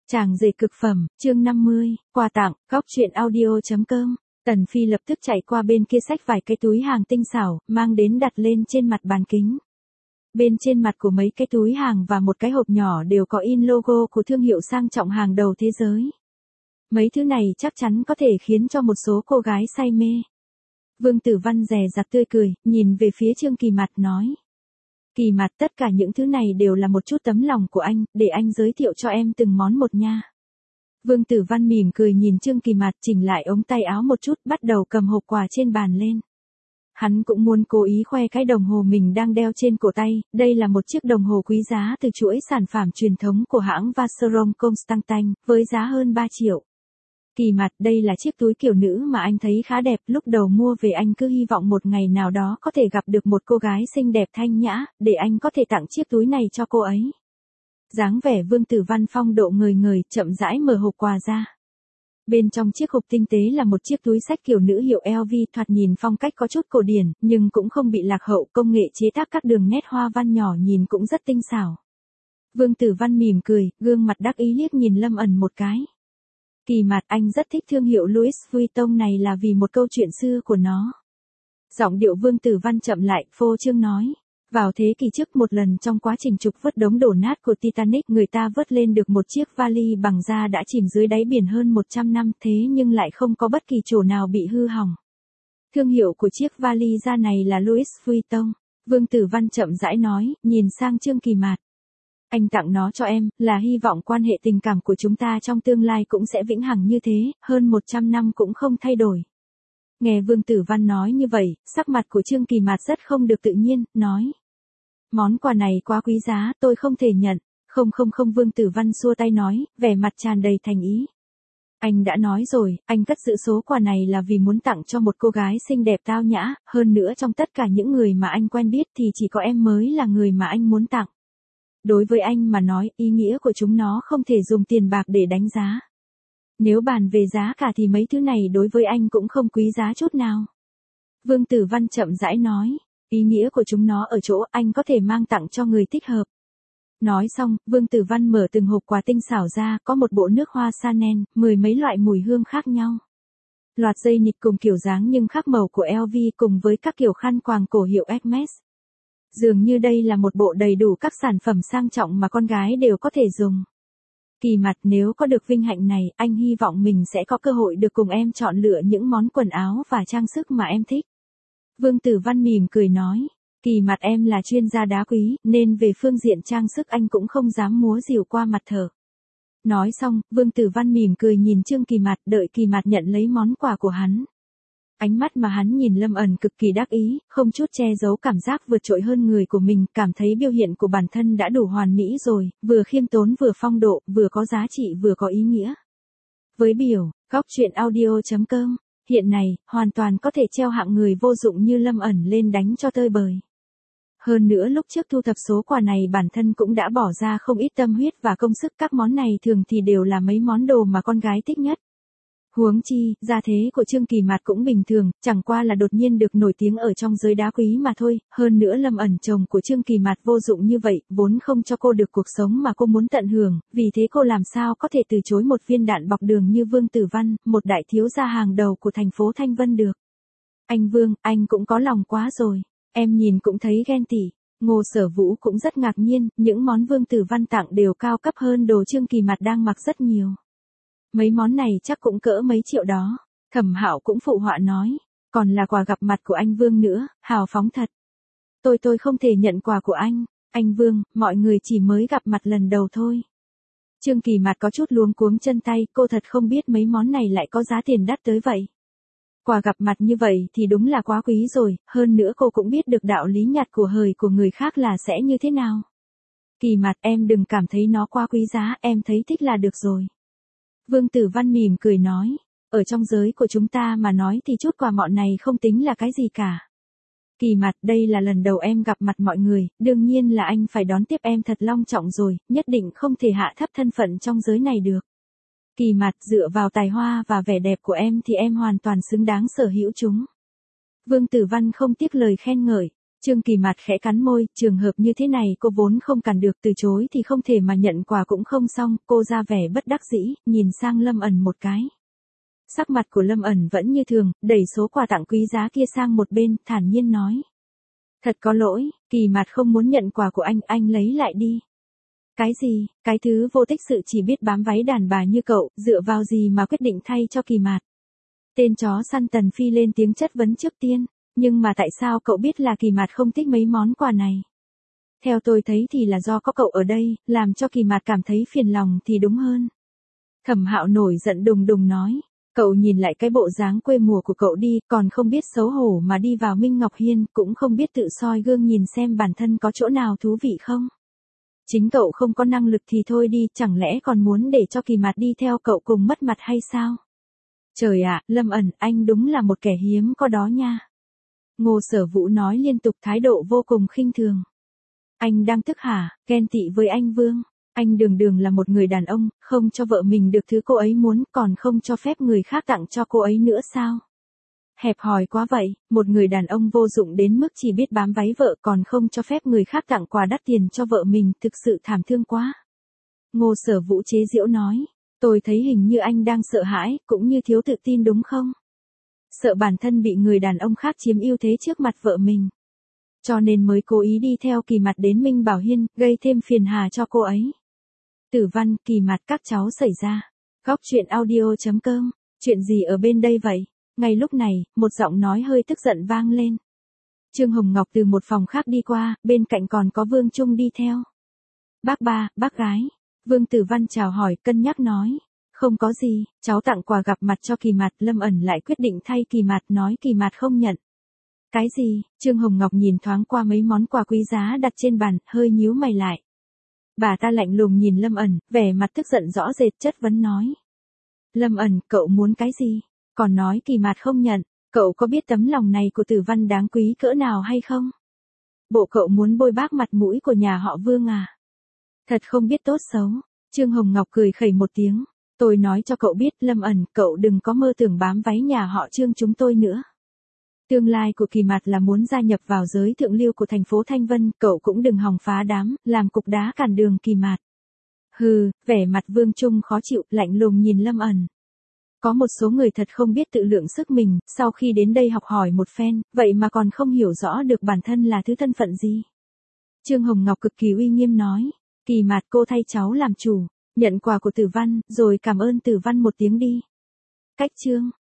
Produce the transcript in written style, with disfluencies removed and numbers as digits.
Chàng rể cực phẩm, chương 50, quà tặng, góc truyện audio.com. Tần Phi lập tức chạy qua bên kia xách vài cái túi hàng tinh xảo, mang đến đặt lên trên mặt bàn kính. Bên trên mặt của mấy cái túi hàng và một cái hộp nhỏ đều có in logo của thương hiệu sang trọng hàng đầu thế giới. Mấy thứ này chắc chắn có thể khiến cho một số cô gái say mê. Vương Tử Văn dè dặt tươi cười, nhìn về phía Trương Kỳ Mạt nói. Kỳ Mạt, tất cả những thứ này đều là một chút tấm lòng của anh, để anh giới thiệu cho em từng món một nha. Vương Tử Văn mỉm cười nhìn Trương Kỳ Mạt chỉnh lại ống tay áo một chút, bắt đầu cầm hộp quà trên bàn lên. Hắn cũng muốn cố ý khoe cái đồng hồ mình đang đeo trên cổ tay, đây là một chiếc đồng hồ quý giá từ chuỗi sản phẩm truyền thống của hãng Vacheron Constantin, với giá hơn 3 triệu. Kỳ Mạt, đây là chiếc túi kiểu nữ mà anh thấy khá đẹp, lúc đầu mua về anh cứ hy vọng một ngày nào đó có thể gặp được một cô gái xinh đẹp thanh nhã, để anh có thể tặng chiếc túi này cho cô ấy. Dáng vẻ Vương Tử Văn phong độ ngời ngời, chậm rãi mở hộp quà ra. Bên trong chiếc hộp tinh tế là một chiếc túi xách kiểu nữ hiệu LV, thoạt nhìn phong cách có chút cổ điển, nhưng cũng không bị lạc hậu, công nghệ chế tác các đường nét hoa văn nhỏ nhìn cũng rất tinh xảo. Vương Tử Văn mỉm cười, gương mặt đắc ý liếc nhìn Lâm Ẩn một cái. Kỳ Mạt, anh rất thích thương hiệu Louis Vuitton này là vì một câu chuyện xưa của nó. Giọng điệu Vương Tử Văn chậm lại, phô trương nói. Vào thế kỷ trước, một lần trong quá trình trục vớt đống đổ nát của Titanic, người ta vớt lên được một chiếc vali bằng da đã chìm dưới đáy biển hơn 100 năm, thế nhưng lại không có bất kỳ chỗ nào bị hư hỏng. Thương hiệu của chiếc vali da này là Louis Vuitton. Vương Tử Văn chậm rãi nói, nhìn sang Trương Kỳ Mạt. Anh tặng nó cho em, là hy vọng quan hệ tình cảm của chúng ta trong tương lai cũng sẽ vĩnh hằng như thế, hơn 100 năm cũng không thay đổi. Nghe Vương Tử Văn nói như vậy, sắc mặt của Trương Kỳ Mạt rất không được tự nhiên, nói. Món quà này quá quý giá, tôi không thể nhận. Không, Vương Tử Văn xua tay nói, vẻ mặt tràn đầy thành ý. Anh đã nói rồi, anh cất giữ số quà này là vì muốn tặng cho một cô gái xinh đẹp tao nhã, hơn nữa trong tất cả những người mà anh quen biết thì chỉ có em mới là người mà anh muốn tặng. Đối với anh mà nói, ý nghĩa của chúng nó không thể dùng tiền bạc để đánh giá. Nếu bàn về giá cả thì mấy thứ này đối với anh cũng không quý giá chút nào. Vương Tử Văn chậm rãi nói, ý nghĩa của chúng nó ở chỗ anh có thể mang tặng cho người thích hợp. Nói xong, Vương Tử Văn mở từng hộp quà tinh xảo ra, có một bộ nước hoa Chanel, 10 mấy loại mùi hương khác nhau. Loạt dây nịt cùng kiểu dáng nhưng khác màu của LV cùng với các kiểu khăn quàng cổ hiệu Hermes. Dường như đây là một bộ đầy đủ các sản phẩm sang trọng mà con gái đều có thể dùng. Kỳ Mạt, nếu có được vinh hạnh này, anh hy vọng mình sẽ có cơ hội được cùng em chọn lựa những món quần áo và trang sức mà em thích. Vương Tử Văn mỉm cười nói, Kỳ Mạt, em là chuyên gia đá quý, nên về phương diện trang sức anh cũng không dám múa rìu qua mặt thở. Nói xong, Vương Tử Văn mỉm cười nhìn Trương Kỳ Mạt, đợi Kỳ Mạt nhận lấy món quà của hắn. Ánh mắt mà hắn nhìn Lâm Ẩn cực kỳ đắc ý, không chút che giấu cảm giác vượt trội hơn người của mình, cảm thấy biểu hiện của bản thân đã đủ hoàn mỹ rồi, vừa khiêm tốn vừa phong độ, vừa có giá trị vừa có ý nghĩa. Với biểu, góc truyện audio.com, hiện nay, hoàn toàn có thể treo hạng người vô dụng như Lâm Ẩn lên đánh cho tơi bời. Hơn nữa lúc trước thu thập số quà này bản thân cũng đã bỏ ra không ít tâm huyết và công sức, các món này thường thì đều là mấy món đồ mà con gái thích nhất. Huống chi, gia thế của Trương Kỳ Mạt cũng bình thường, chẳng qua là đột nhiên được nổi tiếng ở trong giới đá quý mà thôi, hơn nữa Lâm Ẩn chồng của Trương Kỳ Mạt vô dụng như vậy, vốn không cho cô được cuộc sống mà cô muốn tận hưởng, vì thế cô làm sao có thể từ chối một viên đạn bọc đường như Vương Tử Văn, một đại thiếu gia hàng đầu của thành phố Thanh Vân được. Anh Vương, anh cũng có lòng quá rồi, em nhìn cũng thấy ghen tị. Ngô Sở Vũ cũng rất ngạc nhiên, những món Vương Tử Văn tặng đều cao cấp hơn đồ Trương Kỳ Mạt đang mặc rất nhiều. Mấy món này chắc cũng cỡ mấy triệu đó. Thẩm Hạo cũng phụ họa nói, còn là quà gặp mặt của anh Vương nữa, hào phóng thật. Tôi không thể nhận quà của anh Vương, mọi người chỉ mới gặp mặt lần đầu thôi. Trương Kỳ Mạt có chút luống cuống chân tay, cô thật không biết mấy món này lại có giá tiền đắt tới vậy. Quà gặp mặt như vậy thì đúng là quá quý rồi, hơn nữa cô cũng biết được đạo lý nhặt của hời của người khác là sẽ như thế nào. Kỳ Mạt, em đừng cảm thấy nó quá quý giá, em thấy thích là được rồi. Vương Tử Văn mỉm cười nói, ở trong giới của chúng ta mà nói thì chút quà mọn này không tính là cái gì cả. Kỳ Mạt, đây là lần đầu em gặp mặt mọi người, đương nhiên là anh phải đón tiếp em thật long trọng rồi, nhất định không thể hạ thấp thân phận trong giới này được. Kỳ Mạt, dựa vào tài hoa và vẻ đẹp của em thì em hoàn toàn xứng đáng sở hữu chúng. Vương Tử Văn không tiếc lời khen ngợi, Trương Kỳ Mạt khẽ cắn môi, trường hợp như thế này cô vốn không cản được, từ chối thì không thể mà nhận quà cũng không xong, cô ra vẻ bất đắc dĩ, nhìn sang Lâm ẩn một cái. Sắc mặt của Lâm ẩn vẫn như thường, đẩy số quà tặng quý giá kia sang một bên, thản nhiên nói. Thật có lỗi, Kỳ Mạt không muốn nhận quà của anh lấy lại đi. Cái gì, cái thứ vô tích sự chỉ biết bám váy đàn bà như cậu, dựa vào gì mà quyết định thay cho Kỳ Mạt? Tên chó săn Tần Phi lên tiếng chất vấn trước tiên, nhưng mà tại sao cậu biết là Kỳ Mạt không thích mấy món quà này? Theo tôi thấy thì là do có cậu ở đây, làm cho Kỳ Mạt cảm thấy phiền lòng thì đúng hơn. Thẩm Hạo nổi giận đùng đùng nói. Cậu nhìn lại cái bộ dáng quê mùa của cậu đi, còn không biết xấu hổ mà đi vào Minh Ngọc Hiên, cũng không biết tự soi gương nhìn xem bản thân có chỗ nào thú vị không. Chính cậu không có năng lực thì thôi đi, chẳng lẽ còn muốn để cho Kỳ Mạt đi theo cậu cùng mất mặt hay sao? Trời ạ, Lâm ẩn, anh đúng là một kẻ hiếm có đó nha. Ngô Sở Vũ nói liên tục, thái độ vô cùng khinh thường. Anh đang tức hả, ghen tị với anh Vương? Anh đường đường là một người đàn ông, không cho vợ mình được thứ cô ấy muốn, còn không cho phép người khác tặng cho cô ấy nữa sao? Hẹp hòi quá vậy, một người đàn ông vô dụng đến mức chỉ biết bám váy vợ còn không cho phép người khác tặng quà đắt tiền cho vợ mình, thực sự thảm thương quá. Ngô Sở Vũ chế giễu nói, tôi thấy hình như anh đang sợ hãi, cũng như thiếu tự tin đúng không? Sợ bản thân bị người đàn ông khác chiếm ưu thế trước mặt vợ mình. Cho nên mới cố ý đi theo Kỳ Mạt đến Minh Bảo Hiên, gây thêm phiền hà cho cô ấy. Tử Văn, Kỳ Mạt, các cháu xảy ra. Góc truyện audio.com, chuyện gì ở bên đây vậy? Ngay lúc này, một giọng nói hơi tức giận vang lên. Trương Hồng Ngọc từ một phòng khác đi qua, bên cạnh còn có Vương Trung đi theo. Bác ba, bác gái. Vương Tử Văn chào hỏi, cân nhắc nói. Không có gì, cháu tặng quà gặp mặt cho Kỳ Mạt, Lâm ẩn lại quyết định thay Kỳ Mạt, nói Kỳ Mạt không nhận. Cái gì? Trương Hồng Ngọc nhìn thoáng qua mấy món quà quý giá đặt trên bàn, hơi nhíu mày lại. Bà ta lạnh lùng nhìn Lâm ẩn, vẻ mặt tức giận rõ rệt, chất vấn nói. Lâm ẩn, cậu muốn cái gì? Còn nói Kỳ Mạt không nhận, cậu có biết tấm lòng này của Tử Văn đáng quý cỡ nào hay không? Bộ cậu muốn bôi bác mặt mũi của nhà họ Vương à? Thật không biết tốt xấu. Trương Hồng Ngọc cười khẩy một tiếng. Tôi nói cho cậu biết, Lâm ẩn, cậu đừng có mơ tưởng bám váy nhà họ Trương chúng tôi nữa. Tương lai của Kỳ Mạt là muốn gia nhập vào giới thượng lưu của thành phố Thanh Vân, cậu cũng đừng hòng phá đám, làm cục đá cản đường Kỳ Mạt. Hừ, vẻ mặt Vương Trung khó chịu, lạnh lùng nhìn Lâm ẩn. Có một số người thật không biết tự lượng sức mình, sau khi đến đây học hỏi một phen, vậy mà còn không hiểu rõ được bản thân là thứ thân phận gì. Trương Hồng Ngọc cực kỳ uy nghiêm nói, Kỳ Mạt, cô thay cháu làm chủ, nhận quà của Tử Văn, rồi cảm ơn Tử Văn một tiếng đi. Cách Trương